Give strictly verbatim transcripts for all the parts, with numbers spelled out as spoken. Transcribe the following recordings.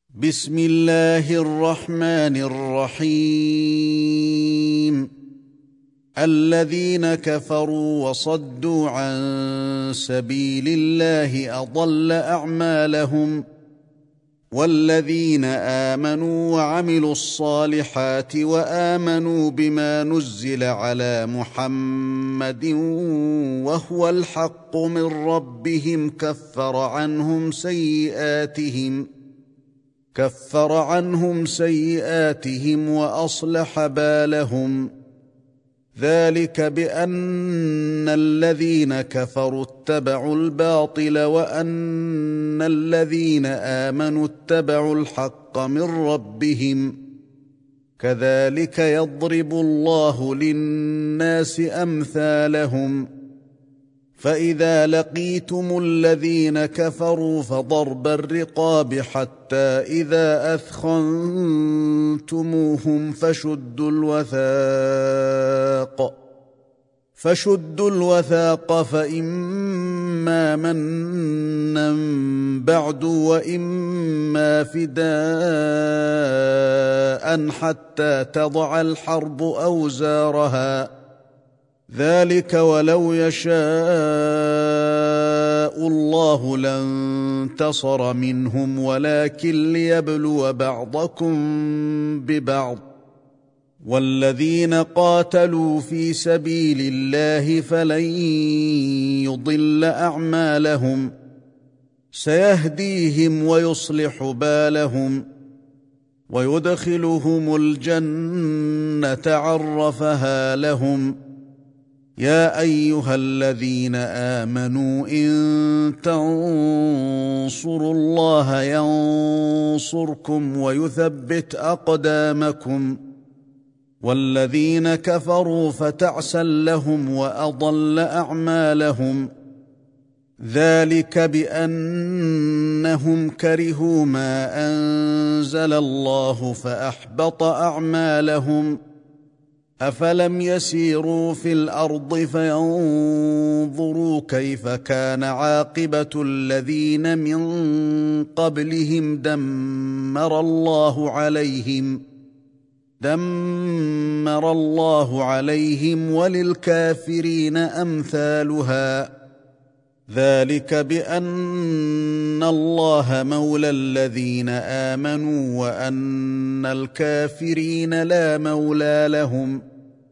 بسم الله الرحمن الرحيم الذين كفروا وصدوا عن سبيل الله أضل أعمالهم والذين آمنوا وعملوا الصالحات وآمنوا بما نزل على محمد وهو الحق من ربهم كفر عنهم سيئاتهم كفر عنهم سيئاتهم وأصلح بالهم ذلك بأن الذين كفروا اتبعوا الباطل وأن الذين آمنوا اتبعوا الحق من ربهم كذلك يضرب الله للناس أمثالهم فإذا لقيتم الذين كفروا فضرب الرقاب حتى إذا أثخنتموهم فشدوا الوثاق فشدوا الوثاق فإما منا بعد وإما فداء حتى تضع الحرب أوزارها ذلك ولو يشاء الله لانتصر منهم ولكن ليبلو بعضكم ببعض والذين قاتلوا في سبيل الله فلن يضل أعمالهم سيهديهم ويصلح بالهم ويدخلهم الجنة عرفها لهم يا أيها الذين آمنوا إن تنصروا الله ينصركم ويثبت أقدامكم والذين كفروا فتعسا لهم وأضل أعمالهم ذلك بأنهم كرهوا ما أنزل الله فأحبط أعمالهم أفلم يسيروا في الأرض فينظروا كيف كان عاقبة الذين من قبلهم دمر الله عليهم دمر الله عليهم وللكافرين أمثالها ذلك بأن الله مولى الذين آمنوا وأن الكافرين لا مولى لهم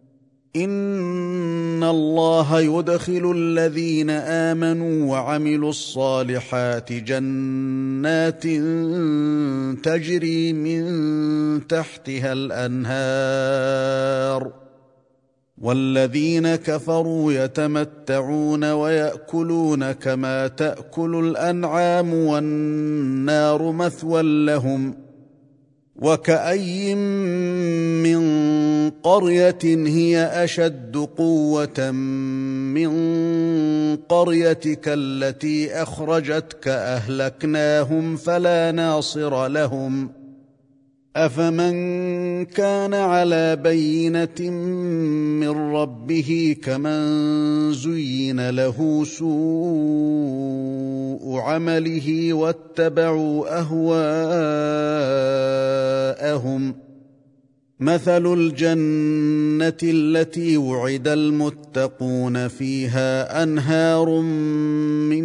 إن الله يدخل الذين آمنوا وعملوا الصالحات جنات تجري من تحتها الأنهار والذين كفروا يتمتعون ويأكلون كما تأكل الأنعام والنار مثوى لهم وكأي من قرية هي أشد قوة من قريتك التي أخرجتك أهلكناهم فلا ناصر لهم أفمن كان على بينة من ربه كمن زين له سوء عمله واتبعوا أهواءهم مثل الجنة التي وعد المتقون فيها أنهار من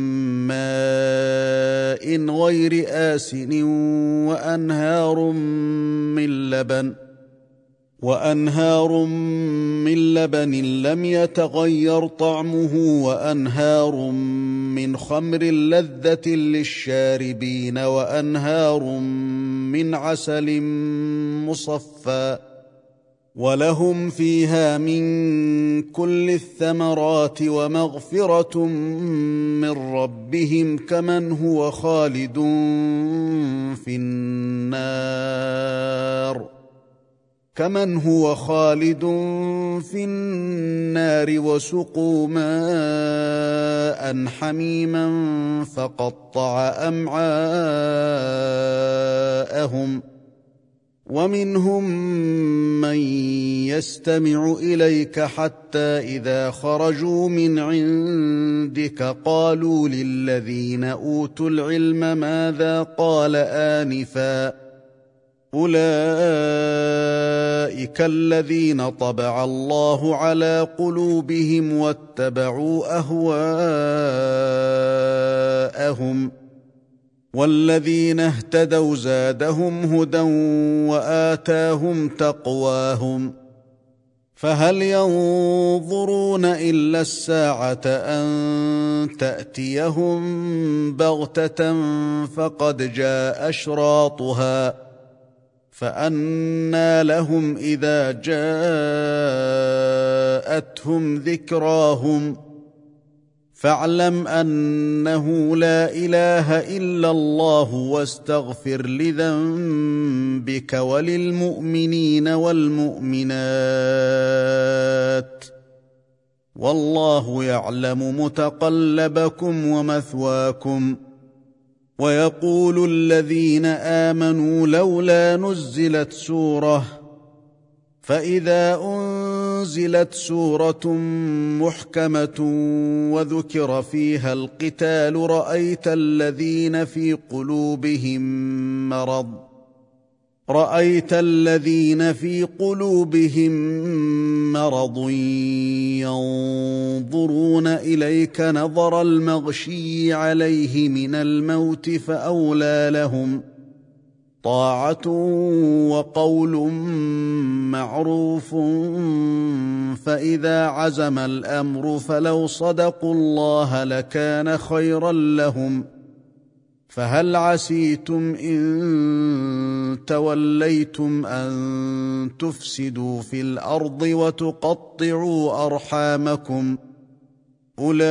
ماء غير آسن وأنهار من لبن وأنهار من لبن لم يتغير طعمه وأنهار من خمر لذة للشاربين وأنهار من عسل مصفى ولهم فيها من كل الثمرات ومغفرة من ربهم كمن هو خالد في النار كمن هو خالد في النار وسقوا ماء حميما فقطع أمعاءهم ومنهم من يستمع إليك حتى إذا خرجوا من عندك قالوا للذين أوتوا العلم ماذا قال آنفا أولئك الذين طبع الله على قلوبهم واتبعوا أهواءهم والذين اهتدوا زادهم هدى وآتاهم تقواهم فهل ينظرون إلا الساعة أن تأتيهم بغتة فقد جاء أشراطها فأنى لهم إذا جاءتهم ذكراهم فاعلم أنه لا إله إلا الله واستغفر لذنبك وللمؤمنين والمؤمنات والله يعلم متقلبكم ومثواكم ويقول الذين آمنوا لولا نزلت سورة فإذا أنزلت سورة محكمة وذكر فيها القتال رأيت الذين في قلوبهم مرض رأيت الذين في قلوبهم مرض ينظرون إليك نظر المغشي عليه من الموت فأولى لهم طاعة وقول معروف فإذا عزم الأمر فلو صدقوا الله لكان خيرا لهم فهل عسيتم إن توليتم أن تفسدوا في الأرض وتقطعوا أرحامكم أولئك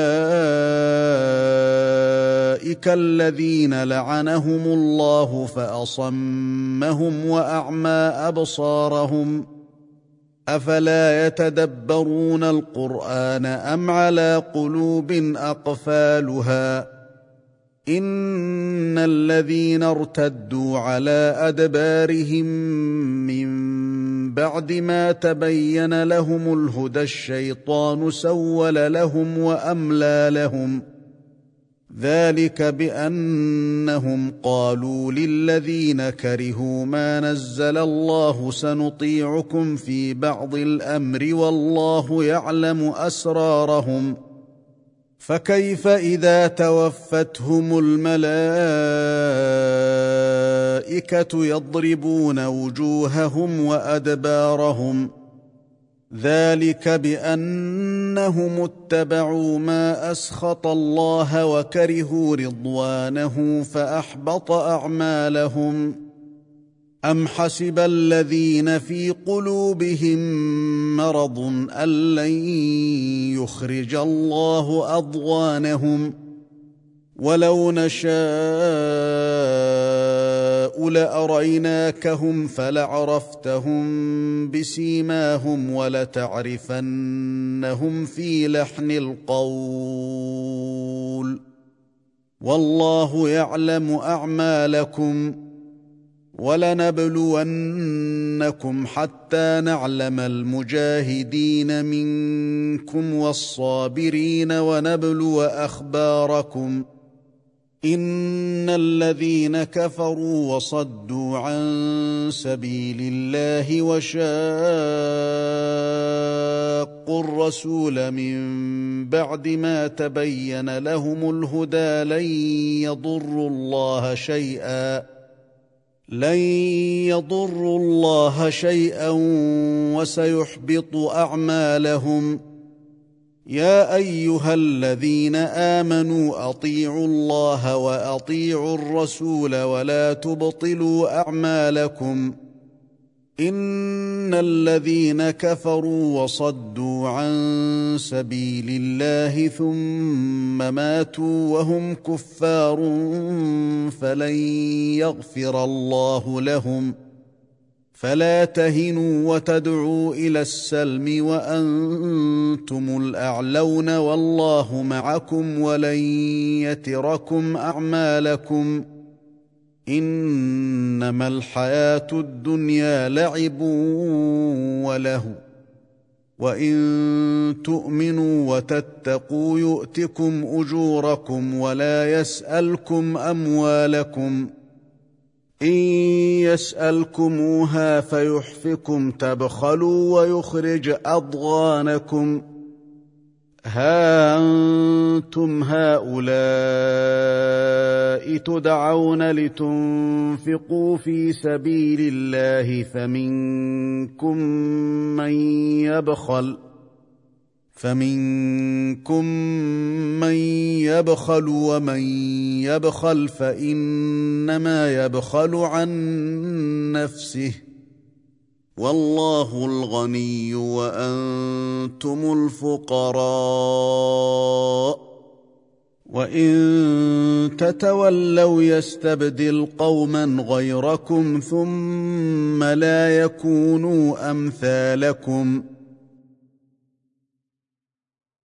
الذين لعنهم الله فأصمهم وأعمى أبصارهم أفلا يتدبرون القرآن أم على قلوب أقفالها إن الذين ارتدوا على أدبارهم من بعد ما تبين لهم الهدى الشيطان سول لهم وأملى لهم ذلك بأنهم قالوا للذين كرهوا ما نزل الله سنطيعكم في بعض الأمر والله يعلم أسرارهم فكيف إذا توفتهم الملائكة يضربون وجوههم وأدبارهم ذلك بأنهم اتبعوا ما أسخط الله وكرهوا رضوانه فأحبط أعمالهم أم حسب الذين في قلوبهم مرض أن لن يخرج الله أضغانهم ولو نشاء لأريناكهم فلعرفتهم بسيماهم ولتعرفنهم في لحن القول والله يعلم أعمالكم ولنبلونكم حتى نعلم المجاهدين منكم والصابرين ونبلو أخباركم إن الذين كفروا وصدوا عن سبيل الله وشاقوا الرسول من بعد ما تبين لهم الهدى لن يضروا الله شيئا لن يضروا الله شيئا وسيحبط أعمالهم يا أيها الذين آمنوا أطيعوا الله وأطيعوا الرسول ولا تبطلوا أعمالكم إن الذين كفروا وصدوا عن سبيل الله ثم ماتوا وهم كفار فلن يغفر الله لهم فلا تهنوا وتدعوا إلى السلم وأنتم الأعلون والله معكم ولن يتركم أعمالكم إن انما الحياه الدنيا لعب ولهو وان تؤمنوا وتتقوا يؤتكم اجوركم ولا يسالكم اموالكم ان يسالكموها فيحفكم تبخلوا ويخرج اضغانكم ها أنتم هؤلاء تدعون لتنفقوا في سبيل الله فمنكم من يبخل فمنكم من يبخل ومن يبخل فإنما يبخل عن نفسه والله الغني وأنتم الفقراء وإن تتولوا يستبدل قوما غيركم ثم لا يكونوا أمثالكم